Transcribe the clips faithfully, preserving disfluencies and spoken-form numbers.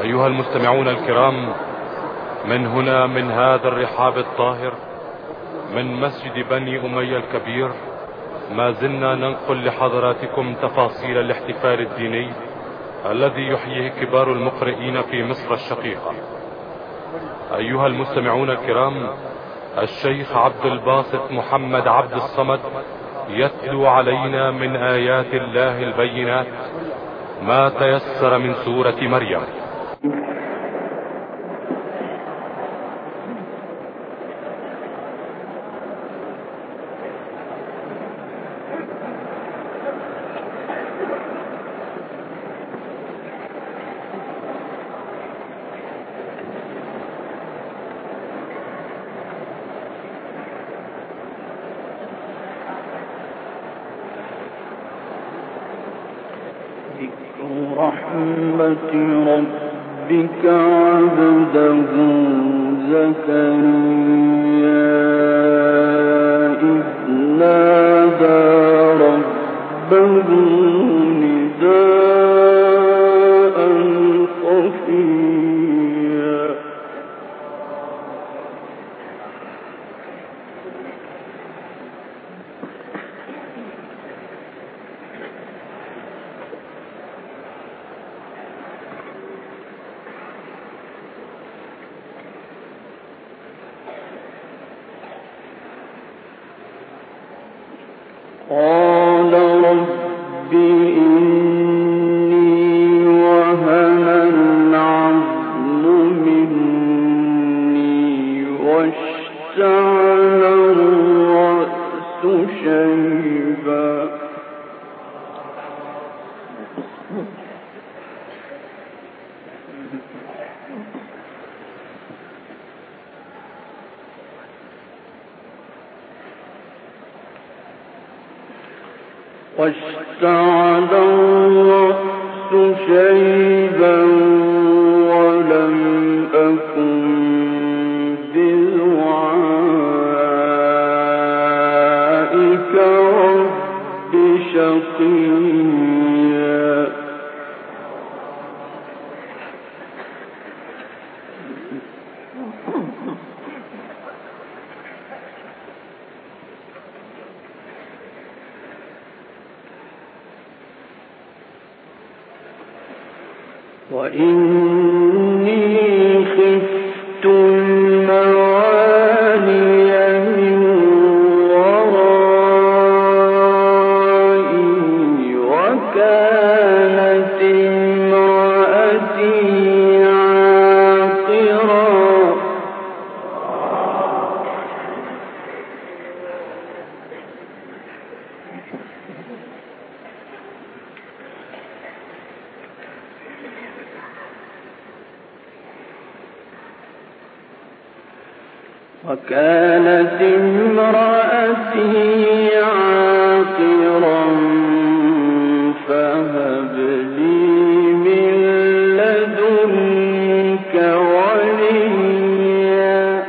أيها المستمعون الكرام، من هنا من هذا الرحاب الطاهر من مسجد بني أمية الكبير ما زلنا ننقل لحضراتكم تفاصيل الاحتفال الديني الذي يحييه كبار المقرئين في مصر الشقيقة. أيها المستمعون الكرام، الشيخ عبد الباسط محمد عبد الصمد يتلو علينا من آيات الله البينات ما تيسر من سورة مريم. رحمة ربك عبده زكريا إذ نادى ربه نداء خفيا قال رب إني وهن العظم مني واشتعل الرأس شيبا واشتعل الرأس شيبا ولم أكن بدعائك رب شقيا وإني خفت الموالي من ورائي وكانت امرأتي عاقرا وكانت امرأتي عاقرا فهب لي من لدنك وليا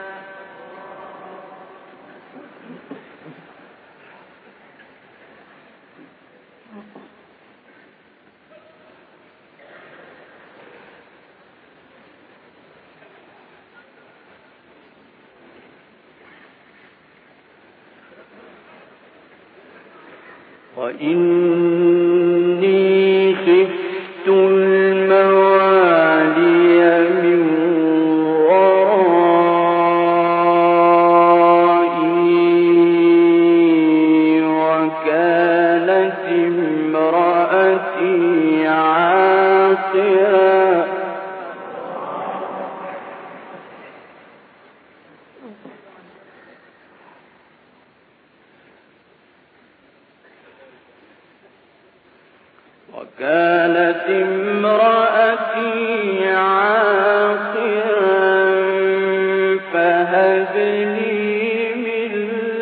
وإني خفت الموالي من ورائي وكانت امرأتي عاقرا وكانت امرأتي عاقرا فهب لي من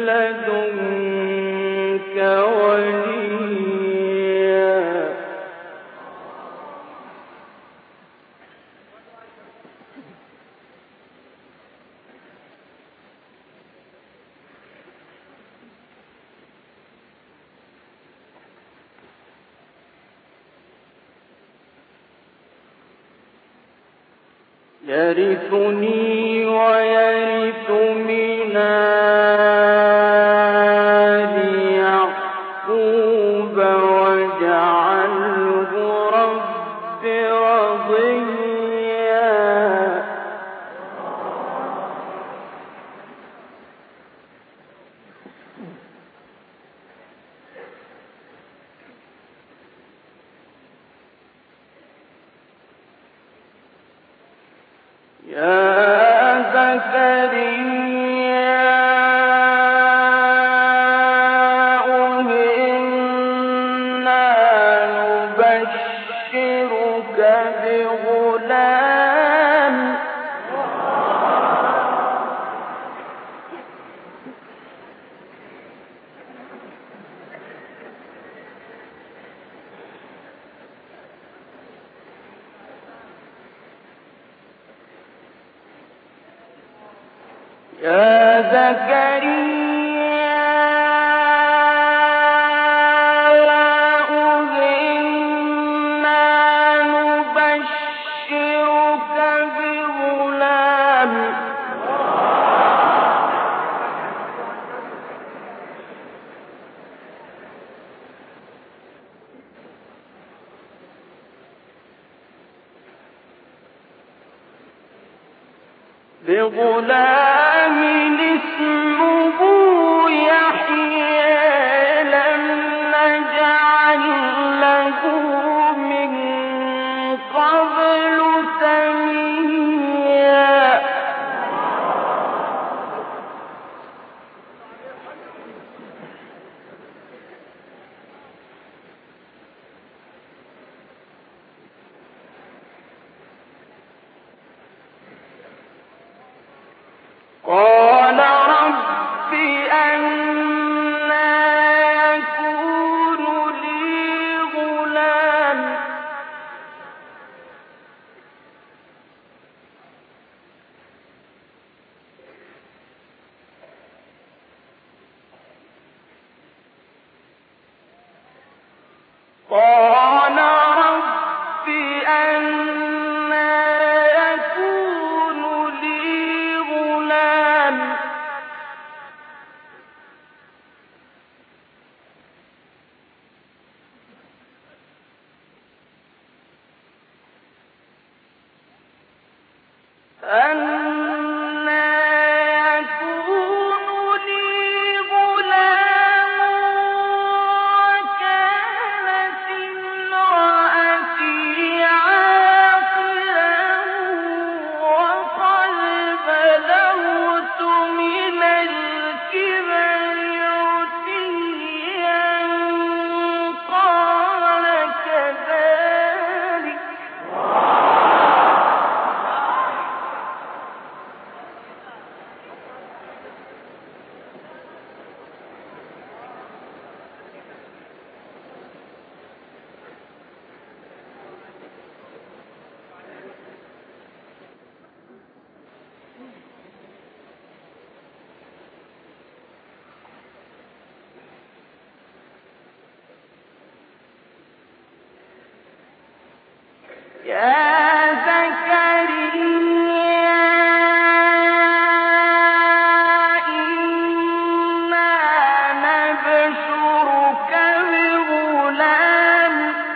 لدنك وليا يرثني ويرث من آل يعقوب واجعله رب رضيا. يا زكريا إنا نبشرك بغلام يا زكريا إنا نبشرك بغلام بغلام اسمه يحيى لم نجعل له من قبل سميا. قال رب أنى يكون لي غلام قال رب أنى يكون لي غلام أنى يكون لي غلام وكانت امرأتي عاقرا وقد بلغت من الكبر عتيا. قال كذلك يا زكريا إنا نبشرك بغلام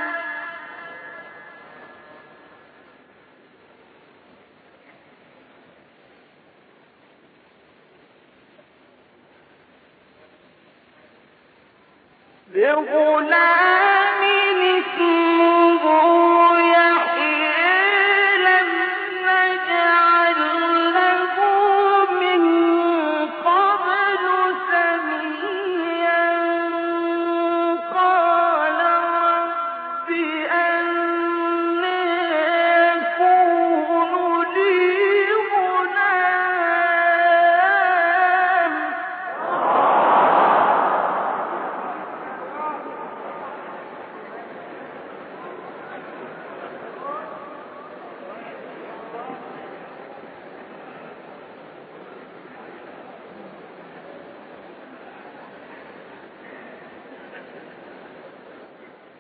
بغلام اسمه يحيى لم نجعل له من قبل سميا. قال رب أنى يكون لي غلام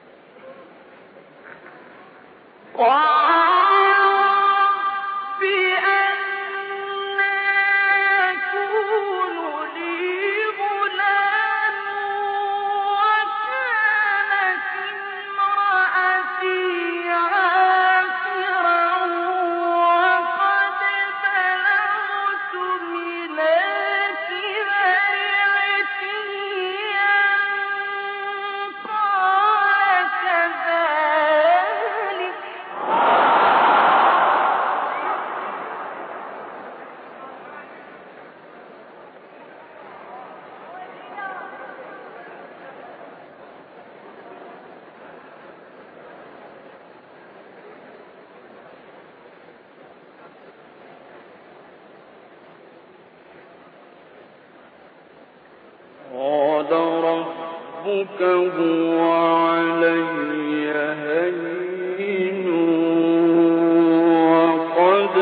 قال رب قال ربك هو علي هين وقد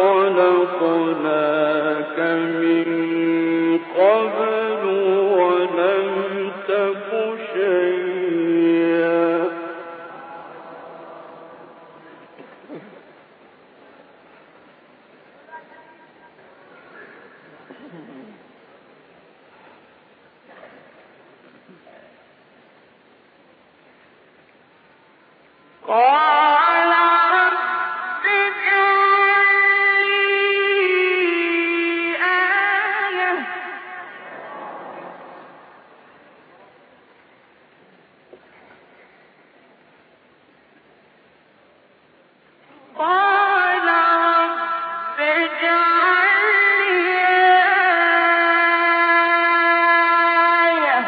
خلقناك من قبل ولم تك شيئا. قال رب اجعل لي آية قال رب اجعل لي آية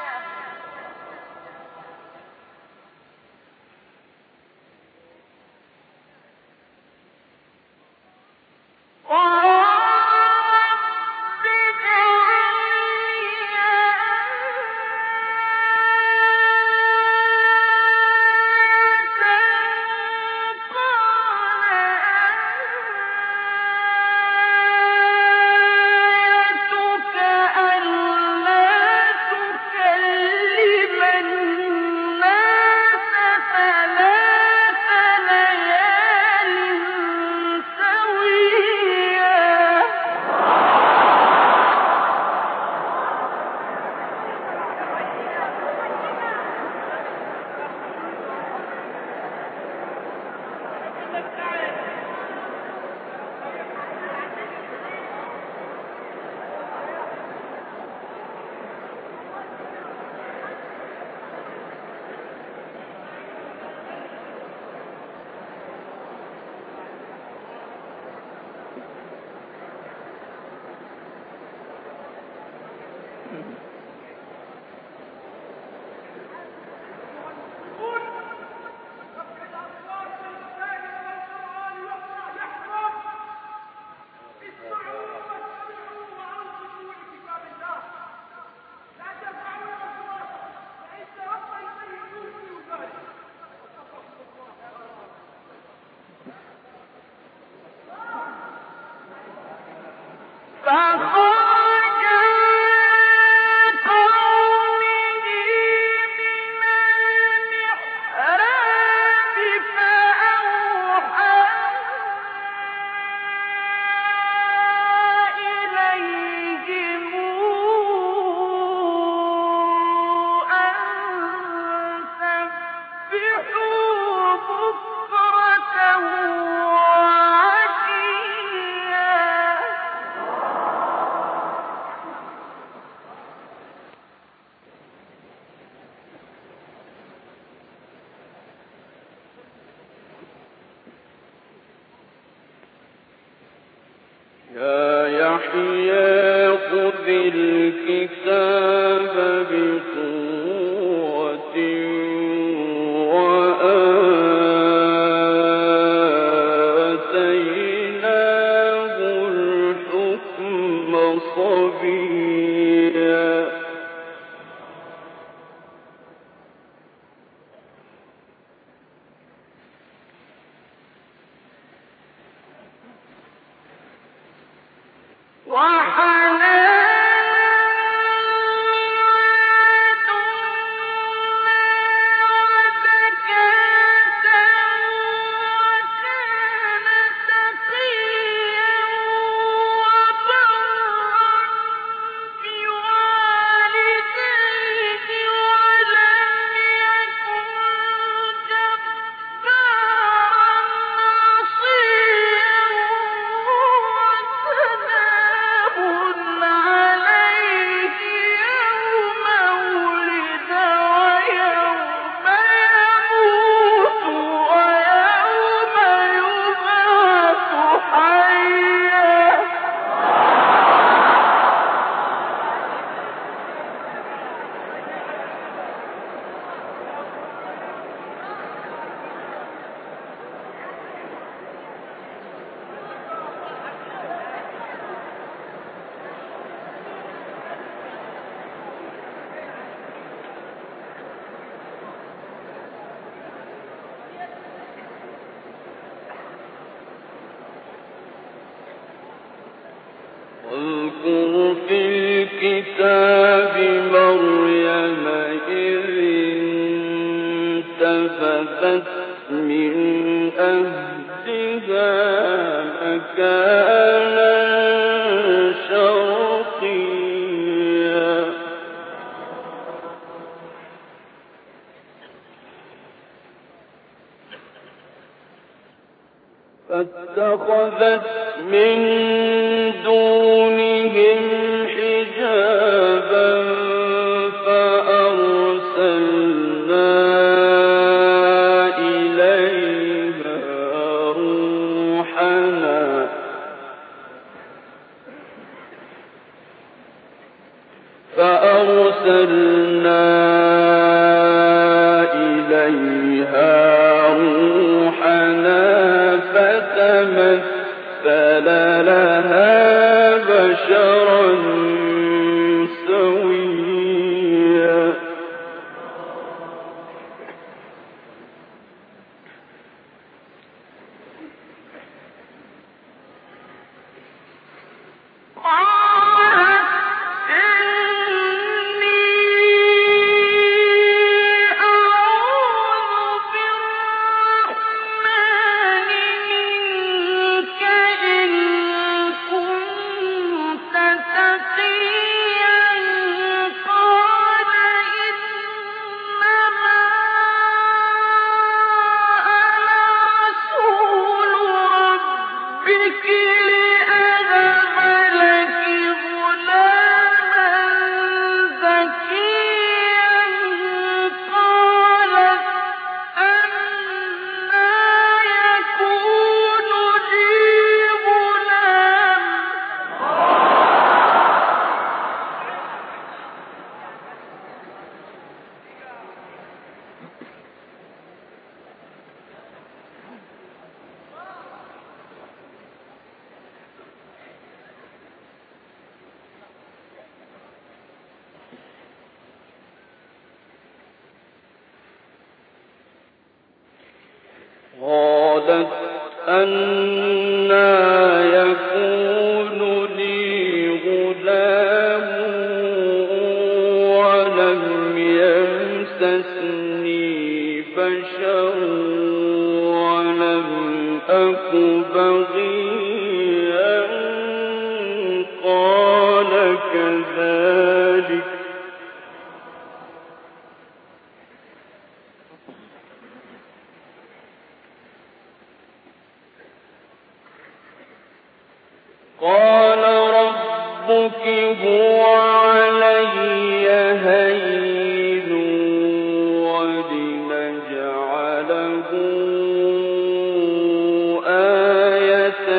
فخرج من قومه من المحراب فأوحى إليهم أن سبحوا بكرة وعشيا. يا يحيى خذ الكتاب بقوة وآتيناه الحكم صبيا. واذكر في الكتاب مريم إذ انتبذت من أهلها مكانا شرقيا فاتخذت من دونهم حجابا فأرسلنا إليها روحنا فأرسلنا إليها روحنا فتمثل لها بشرا سويا قالت أنى يكون لي غلام ولم يمسسني بشر ولم أك بغيا قال كذلك قال ربك هو علي هين ولنجعله آية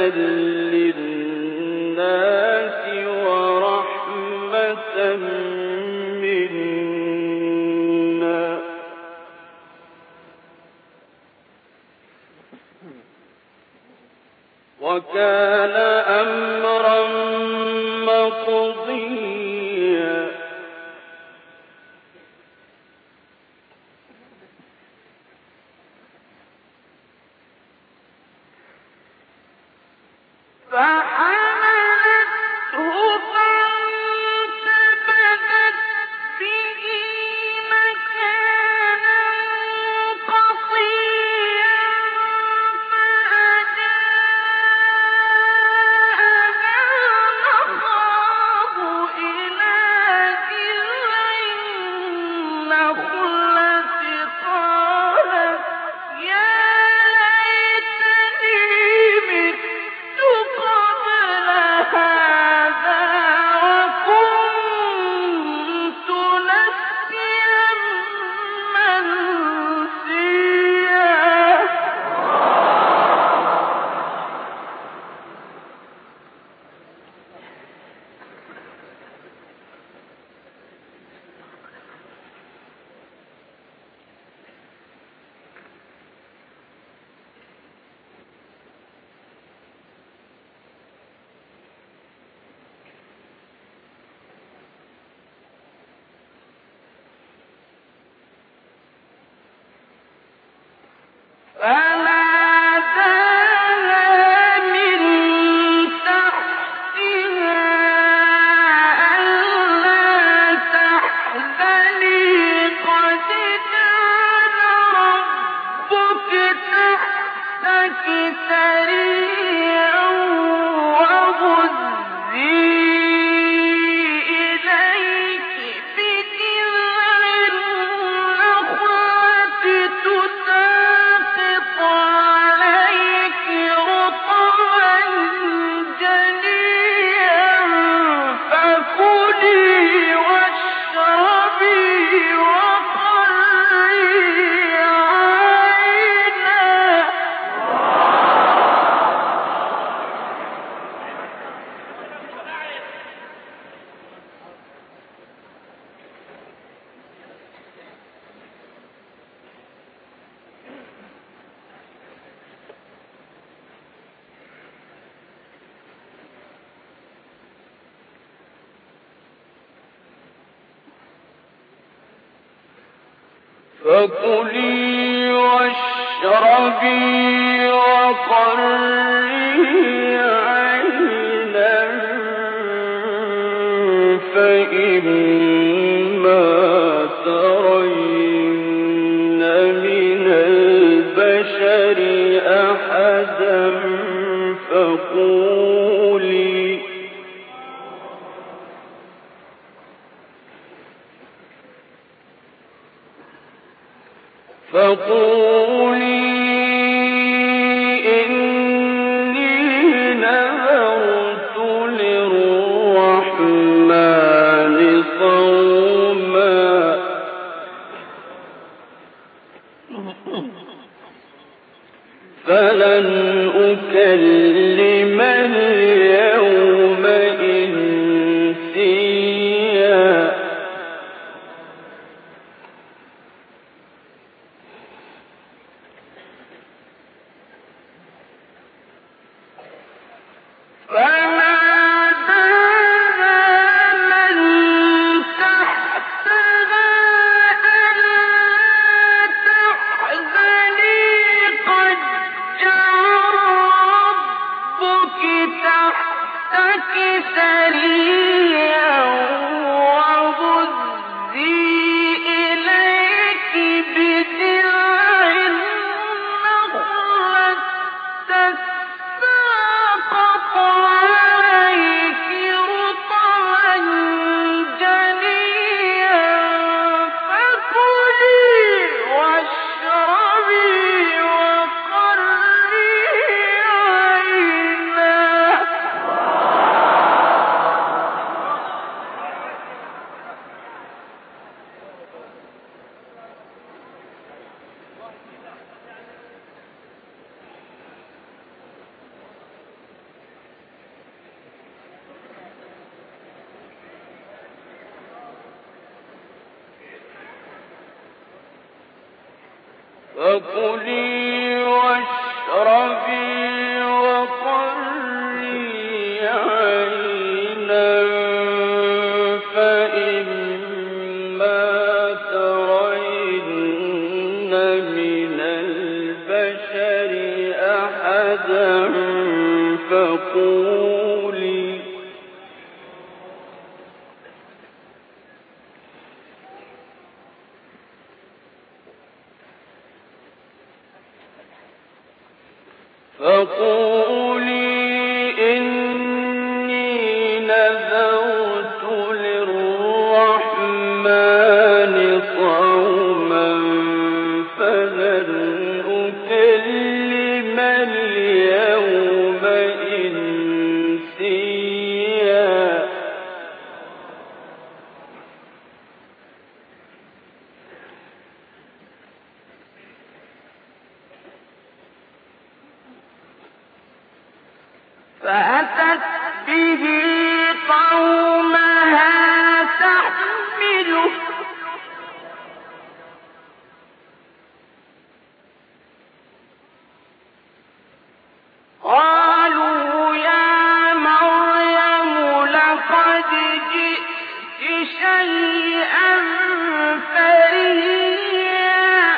للناس ورحمة منا وكان أمرا مقضيا فحملته فانتبذت به مكانا قصيا فناداها من تحتها سريعا وهزي إليك بجذع النخلة تساقط عليك رطبا جنيا فكلي واشربي وقري عينا. فكلي واشربي وقري عينا فإما ترين من البشر أحدا فقولي فقولي إني نذرت للرحمن صوما فلن أكلم اليوم إنسيا. سريعا وهزي إليك بجذع النخلة تساقط عليك رطبا جنيا فكلي واشربي وقري عينا. فكلي واشربي وقري عينا فإما ترين من البشر أحدا فقولي فقولي إني نذرت للرحمن صوما فلن أكلم اليوم إنسيا. فأتت به قومها تحمله قالوا يا مريم لقد جئت شيئا فريا.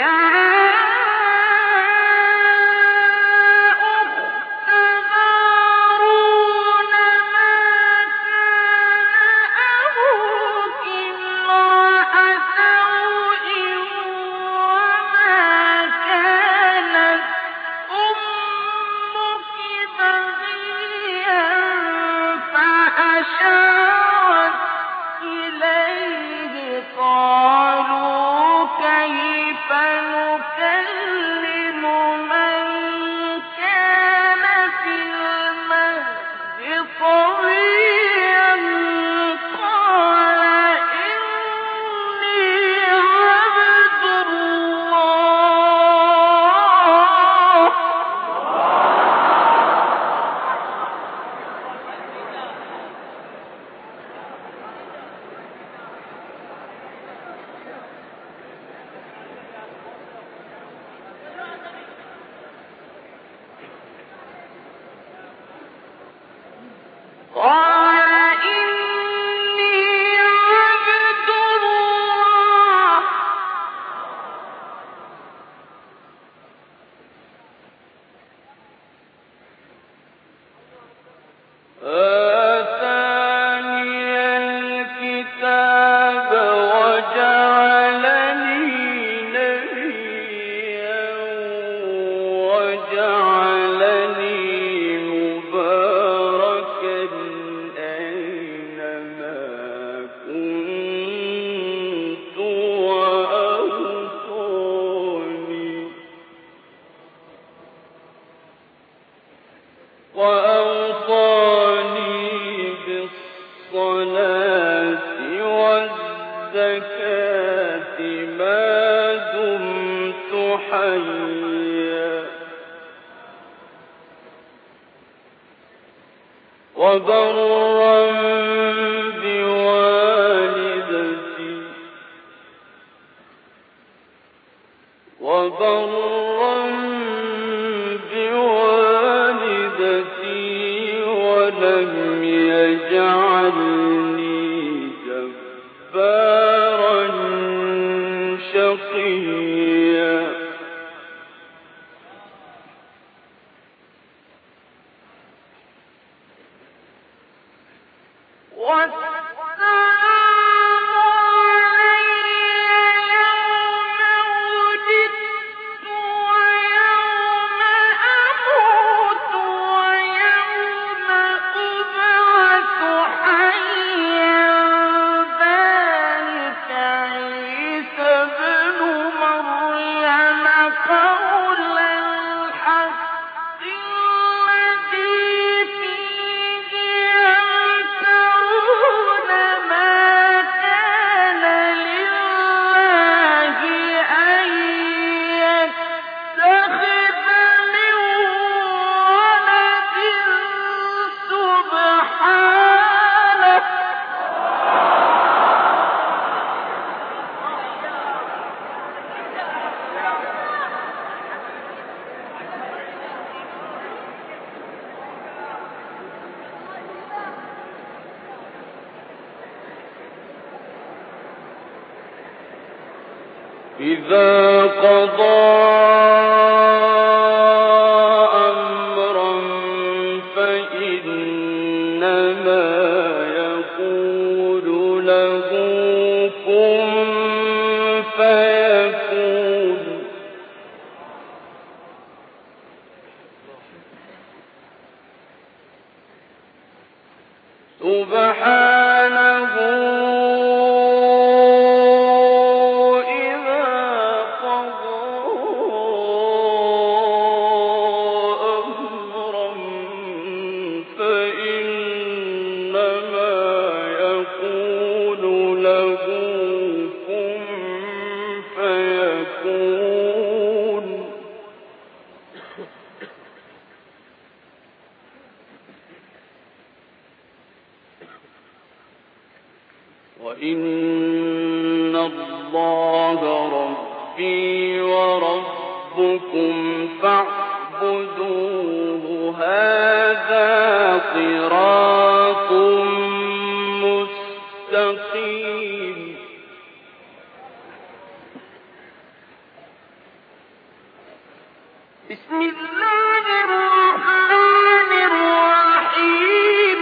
يا أخت قال إني عبد الله آتاني الكتاب وجعلني نبيا وجعلني مباركا أينما كنت وأوصاني وأوصاني بالصلاة والزكاة ما دمت حيا وبرا بوالدتي وبرا بوالدتي ولم يجعلني جبارا شقيا إذا قضى أمرا فإنما يقول له كن فيكون سبحانه وإن الله ربي وربكم فاعبدوه هذا صراط مستقيم بسم الله الرحمن الرحيم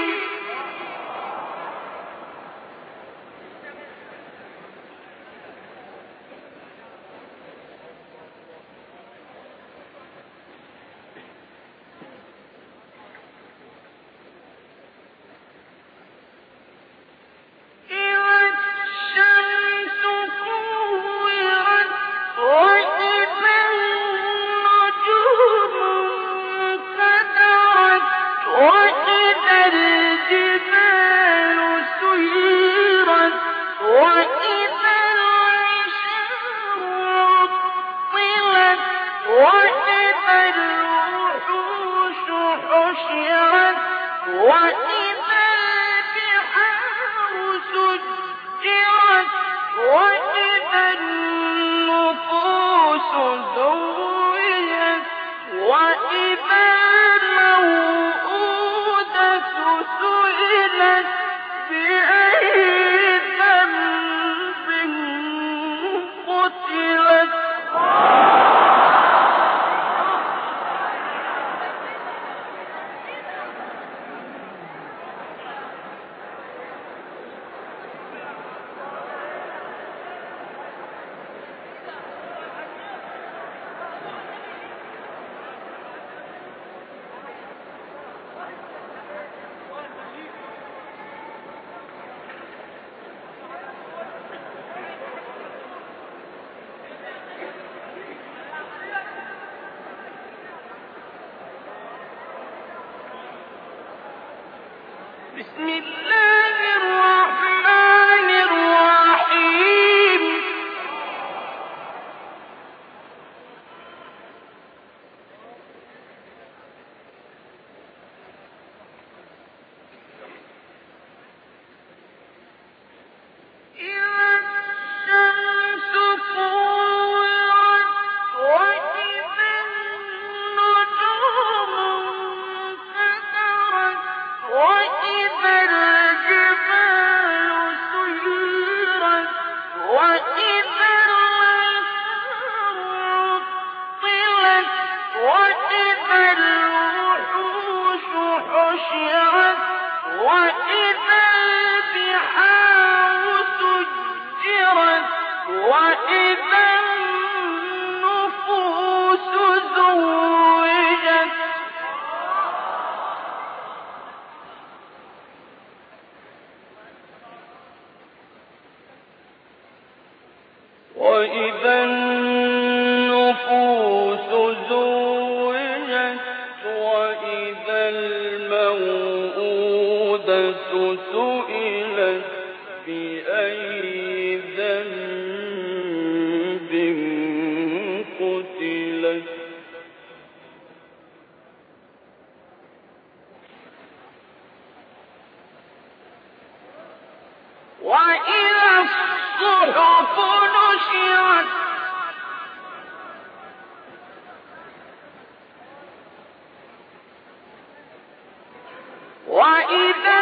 وإذا الموءودة سئلت بأي ذنب قتلت بسم الله الرحمن الرحيم إذا الشمس كورت وإذا النجوم انكدرت وإذا الجبال سيرت وإذا العشار عطلت وإذا الوحوش حشرت وإذا البحار سجرت وإذا النفوس زوجت وإذا النفوس زوجت وإذا الموءودة سئلت بأي ذنب قتلت وإذا الصحف نشرت وإذا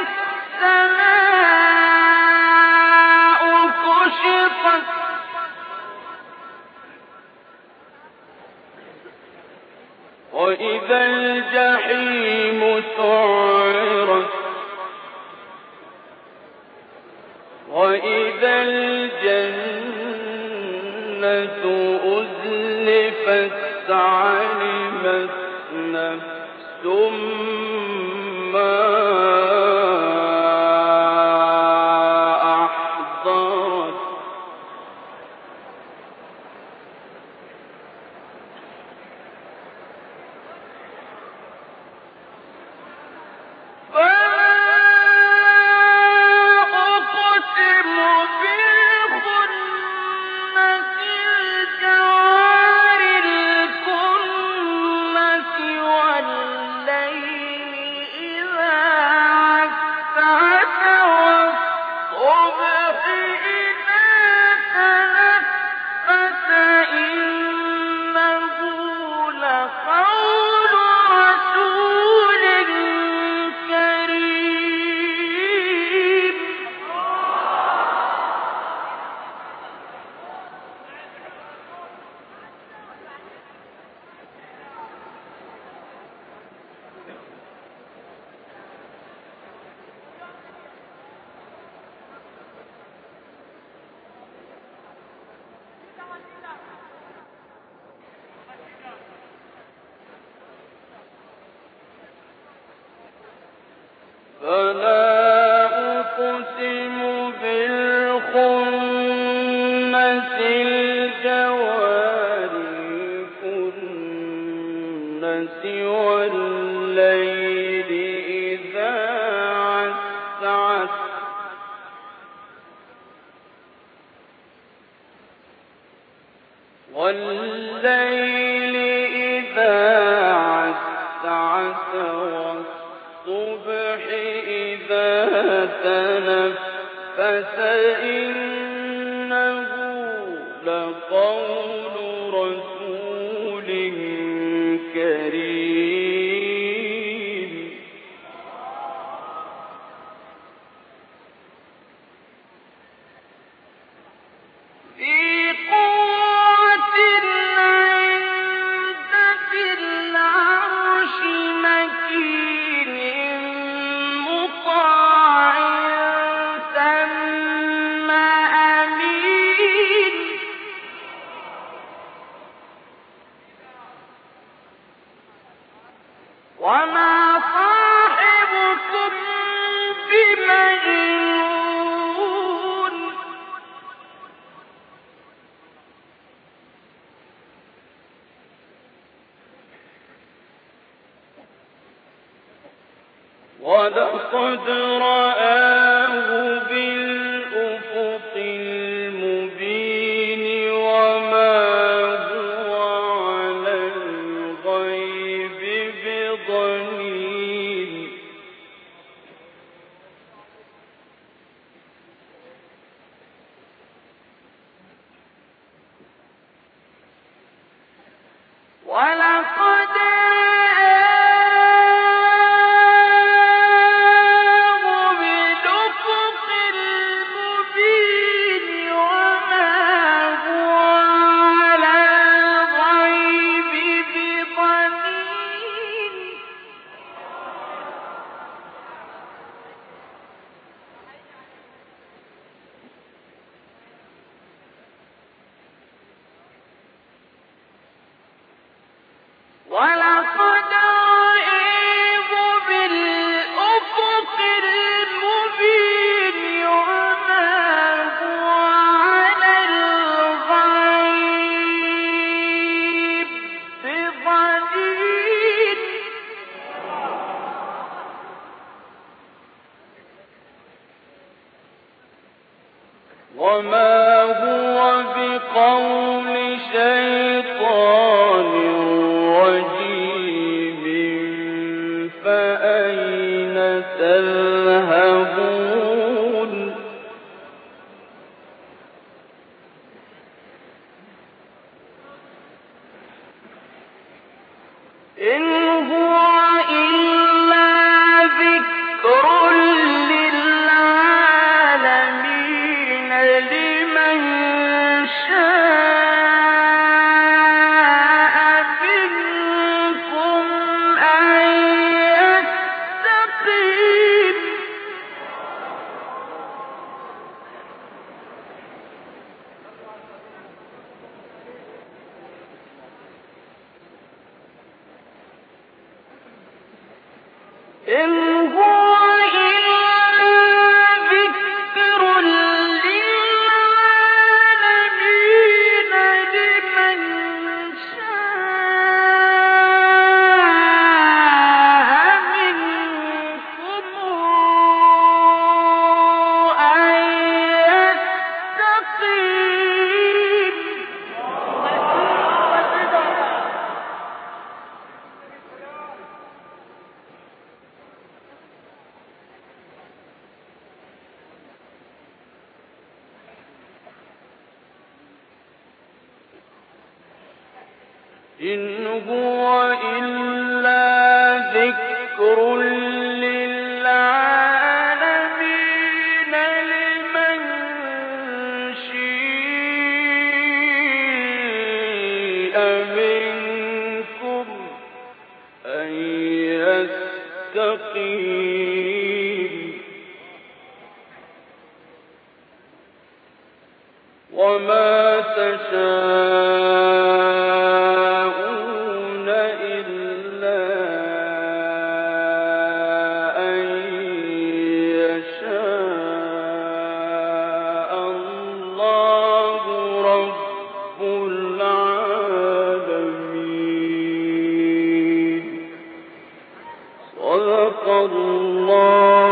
السماء كشطت وإذا الجحيم سعرت وإذا الجنة أزلفت علمت نفس ما أحضرت فلا أقسم بالخنس الجوار الكنس والليل إذا عسعس والليل إذا عسعس والصبح إذا تنفس إنه لقول رسول كريم ولقد رآه بالأفق المبين وما هو على الغيب بضنين ولقد ولقد رآه بالأفق المبين وما هو على الغيب بضنين وما هو بقول شيطان رجيم فأين تذهبون إن هو إلا ذكر للعالمين لمن شاء منكم أن يستقيم إن هو إلا ذكر للعالمين لمن شاء منكم أن يستقيم إن هو إلا ذكر للعالمين لمن شاء منكم أن يستقيم وما تشاءون إلا أن يشاء الله رب العالمين صدق الله